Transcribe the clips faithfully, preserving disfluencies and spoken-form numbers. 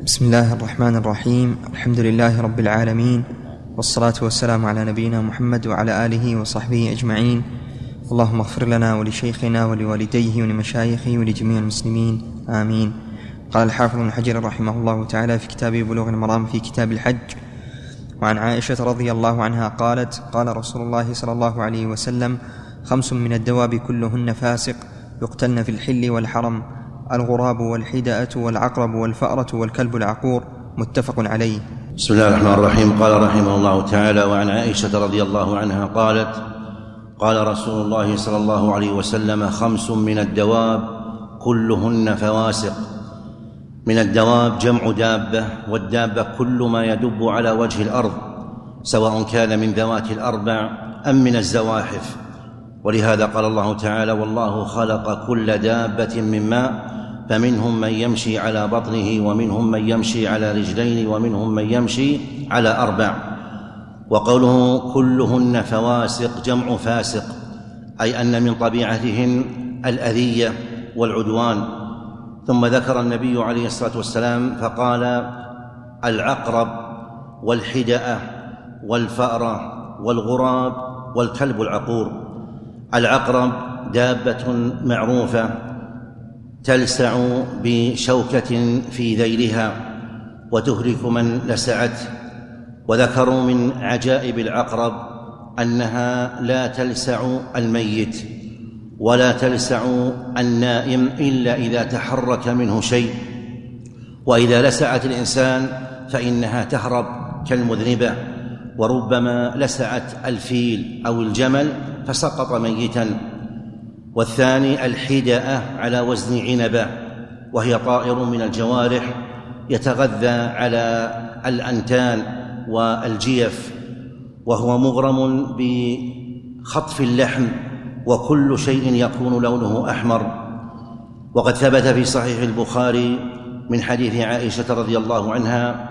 بسم الله الرحمن الرحيم. الحمد لله رب العالمين، والصلاة والسلام على نبينا محمد وعلى آله وصحبه أجمعين. اللهم اغفر لنا ولشيخنا ولوالديه ولمشايخه ولجميع المسلمين، آمين. قال الحافظ ابن حجر رحمه الله تعالى في كتابه بلوغ المرام في كتاب الحج: وعن عائشة رضي الله عنها قالت: قال رسول الله صلى الله عليه وسلم: خمس من الدواب كلهن فاسق يقتلن في الحل والحرم: الغراب والحدأة والعقرب والفأرة والكلب العقور. متفق عليه. بسم الله الرحمن الرحيم. قال رحمه الله تعالى: وعن عائشة رضي الله عنها قالت: قال رسول الله صلى الله عليه وسلم: خمس من الدواب كلهن فواسق. من الدواب جمع دابة، والدابة كل ما يدب على وجه الأرض، سواء كان من ذوات الأربع أم من الزواحف. ولهذا قال الله تعالى: والله خلق كل دابة من ماء فمنهم من يمشي على بطنه ومنهم من يمشي على رجلين ومنهم من يمشي على أربع. وقوله كلهن فواسق جمع فاسق، أي أن من طبيعتهن الأذية والعدوان. ثم ذكر النبي عليه الصلاة والسلام فقال: العقرب والحدأة والفأرة والغراب والكلب العقور. العقرب دابة معروفة تلسع بشوكة في ذيلها وتهلك من لسعته. وذكروا من عجائب العقرب أنها لا تلسع الميت ولا تلسع النائم إلا إذا تحرك منه شيء، وإذا لسعت الإنسان فإنها تهرب كالمذنبة، وربما لسعت الفيل أو الجمل فسقط ميتا. والثاني الحدأة على وزن عنبة، وهي طائر من الجوارح يتغذى على الأنتان والجيف، وهو مغرم بخطف اللحم وكل شيء يكون لونه أحمر. وقد ثبت في صحيح البخاري من حديث عائشة رضي الله عنها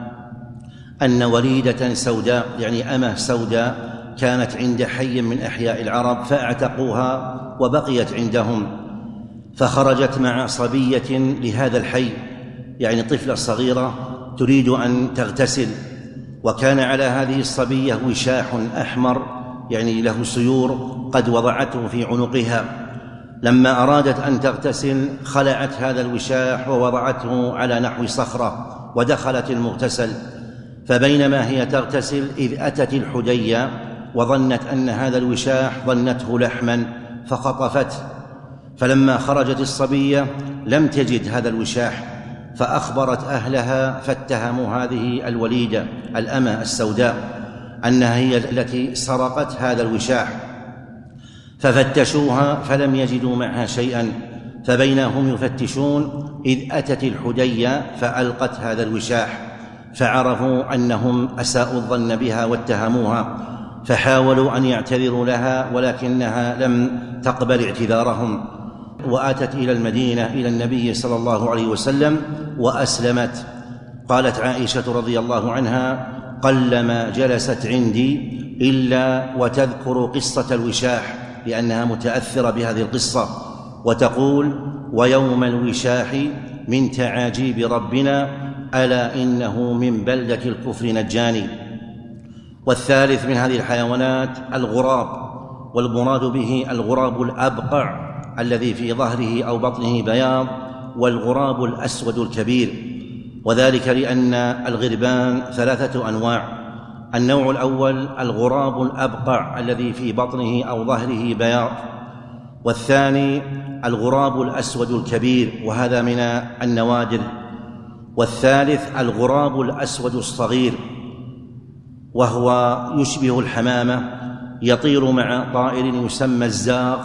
أن وليدة سوداء، يعني أمة سوداء، كانت عند حي من أحياء العرب فاعتقوها وبقيت عندهم، فخرجت مع صبية لهذا الحي، يعني طفلة صغيرة تريد أن تغتسل، وكان على هذه الصبية وشاح أحمر يعني له سيور قد وضعته في عنقها. لما أرادت أن تغتسل خلعت هذا الوشاح ووضعته على نحو صخرة ودخلت المغتسل، فبينما هي تغتسل إذ أتت الحدية وظنت أن هذا الوشاح ظنته لحما فخطفته. فلما خرجت الصبية لم تجد هذا الوشاح، فأخبرت أهلها فاتهموا هذه الوليدة الأمة السوداء أنها هي التي سرقت هذا الوشاح، ففتشوها فلم يجدوا معها شيئا. فبينما هم يفتشون إذ أتت الحدية فألقت هذا الوشاح، فعرفوا أنهم أساءوا الظن بها واتهموها، فحاولوا أن يعتذروا لها ولكنها لم تقبل اعتذارهم، وآتت إلى المدينة إلى النبي صلى الله عليه وسلم وأسلمت. قالت عائشة رضي الله عنها: قلما جلست عندي إلا وتذكر قصة الوشاح، لأنها متأثرة بهذه القصة، وتقول: ويوم الوشاح من تعاجيب ربنا ألا إنه من بلدة الكفر نجاني. والثالث من هذه الحيوانات الغراب، والمراد به الغراب الأبقع الذي في ظهره أو بطنه بياض، والغراب الأسود الكبير، وذلك لأن الغربان ثلاثة أنواع: النوع الأول الغراب الأبقع الذي في بطنه أو ظهره بياض، والثاني الغراب الأسود الكبير وهذا من النوادر، والثالث الغراب الأسود الصغير وهو يشبه الحمامة، يطير مع طائر يسمى الزاغ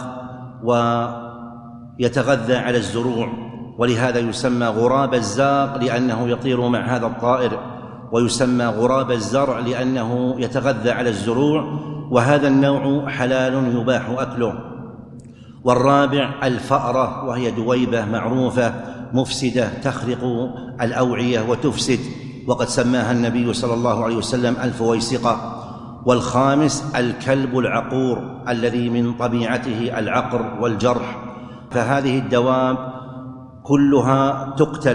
ويتغذى على الزروع، ولهذا يسمى غراب الزاغ لأنه يطير مع هذا الطائر، ويسمى غراب الزرع لأنه يتغذى على الزروع، وهذا النوع حلال يباح أكله. والرابع الفأرة، وهي دويبة معروفة مفسدة تخرق الأوعية وتفسد، وقد سماها النبي صلى الله عليه وسلم الفويسقة. والخامس الكلب العقور الذي من طبيعته العقر والجرح. فهذه الدواب كلها تقتل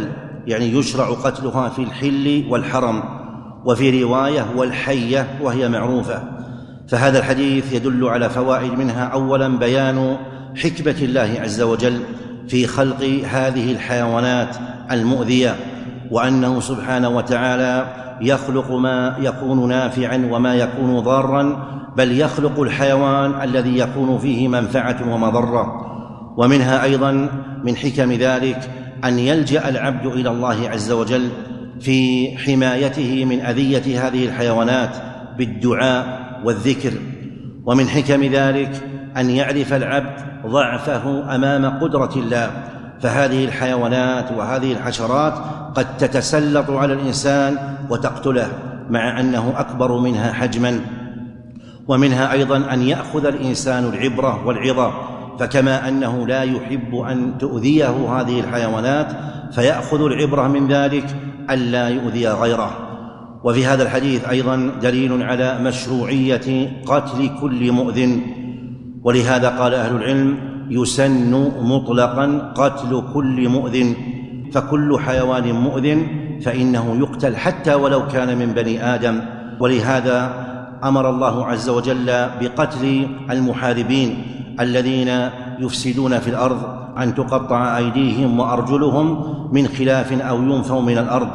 يعني يشرع قتلها في الحل والحرم، وفي رواية والحية وهي معروفة. فهذا الحديث يدل على فوائد، منها أولا بيان حكمة الله عز وجل في خلق هذه الحيوانات المؤذية، وأنه سبحانه وتعالى يخلق ما يكون نافعا وما يكون ضارا، بل يخلق الحيوان الذي يكون فيه منفعة ومضرة. ومنها أيضا من حكم ذلك أن يلجأ العبد إلى الله عز وجل في حمايته من أذية هذه الحيوانات بالدعاء والذكر. ومن حكم ذلك أن يعرف العبد ضعفه أمام قدرة الله، فهذه الحيوانات وهذه الحشرات قد تتسلط على الإنسان وتقتله مع أنه أكبر منها حجما. ومنها أيضا أن يأخذ الإنسان العبرة والعظة، فكما أنه لا يحب أن تؤذيه هذه الحيوانات فيأخذ العبرة من ذلك ألا يؤذي غيره. وفي هذا الحديث أيضا دليل على مشروعية قتل كل مؤذن، ولهذا قال أهل العلم: يسن مطلقا قتل كل مؤذن، فكل حيوان مؤذن فإنه يقتل حتى ولو كان من بني آدم. ولهذا أمر الله عز وجل بقتل المحاربين الذين يفسدون في الأرض، أن تقطع أيديهم وأرجلهم من خلاف أو ينفوا من الأرض.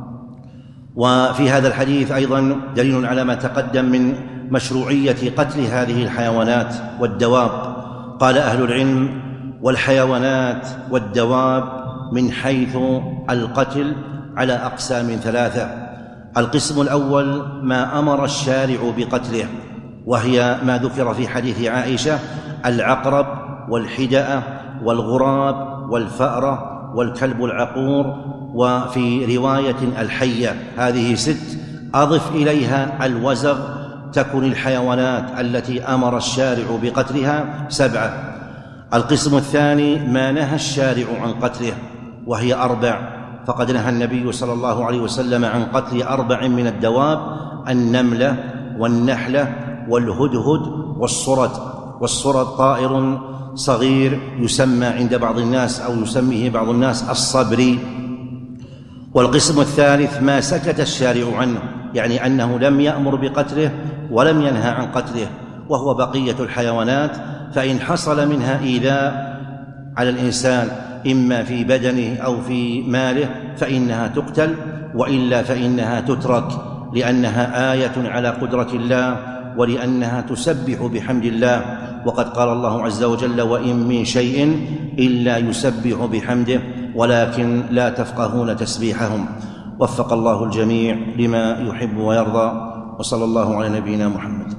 وفي هذا الحديث أيضا دليل على ما تقدم من مشروعية قتل هذه الحيوانات والدواب. قال أهل العلم: والحيوانات والدواب من حيث القتل على أقسام ثلاثة. القسم الأول ما أمر الشارع بقتله، وهي ما ذكر في حديث عائشة: العقرب والحدأة والغراب والفأرة والكلب العقور، وفي رواية الحية. هذه ست، أضف إليها الوزغ، تكن الحيوانات التي أمر الشارع بقتلها سبعة. القسم الثاني ما نهى الشارع عن قتله، وهي أربع، فقد نهى النبي صلى الله عليه وسلم عن قتل أربع من الدواب: النملة والنحلة والهدهد والصرد. والصرد طائر صغير يسمى عند بعض الناس أو يسميه بعض الناس الصبري. والقسم الثالث ما سكت الشارع عنه، يعني أنه لم يأمر بقتله ولم ينهى عن قتله، وهو بقية الحيوانات، فإن حصل منها إيذاء على الإنسان إما في بدنه أو في ماله فإنها تقتل، وإلا فإنها تترك، لأنها آية على قدرة الله، ولأنها تسبح بحمد الله. وقد قال الله عز وجل: وإن من شيء إلا يسبح بحمده ولكن لا تفقهون تسبيحهم. وفق الله الجميع لما يحب ويرضى، وصلى الله على نبينا محمد.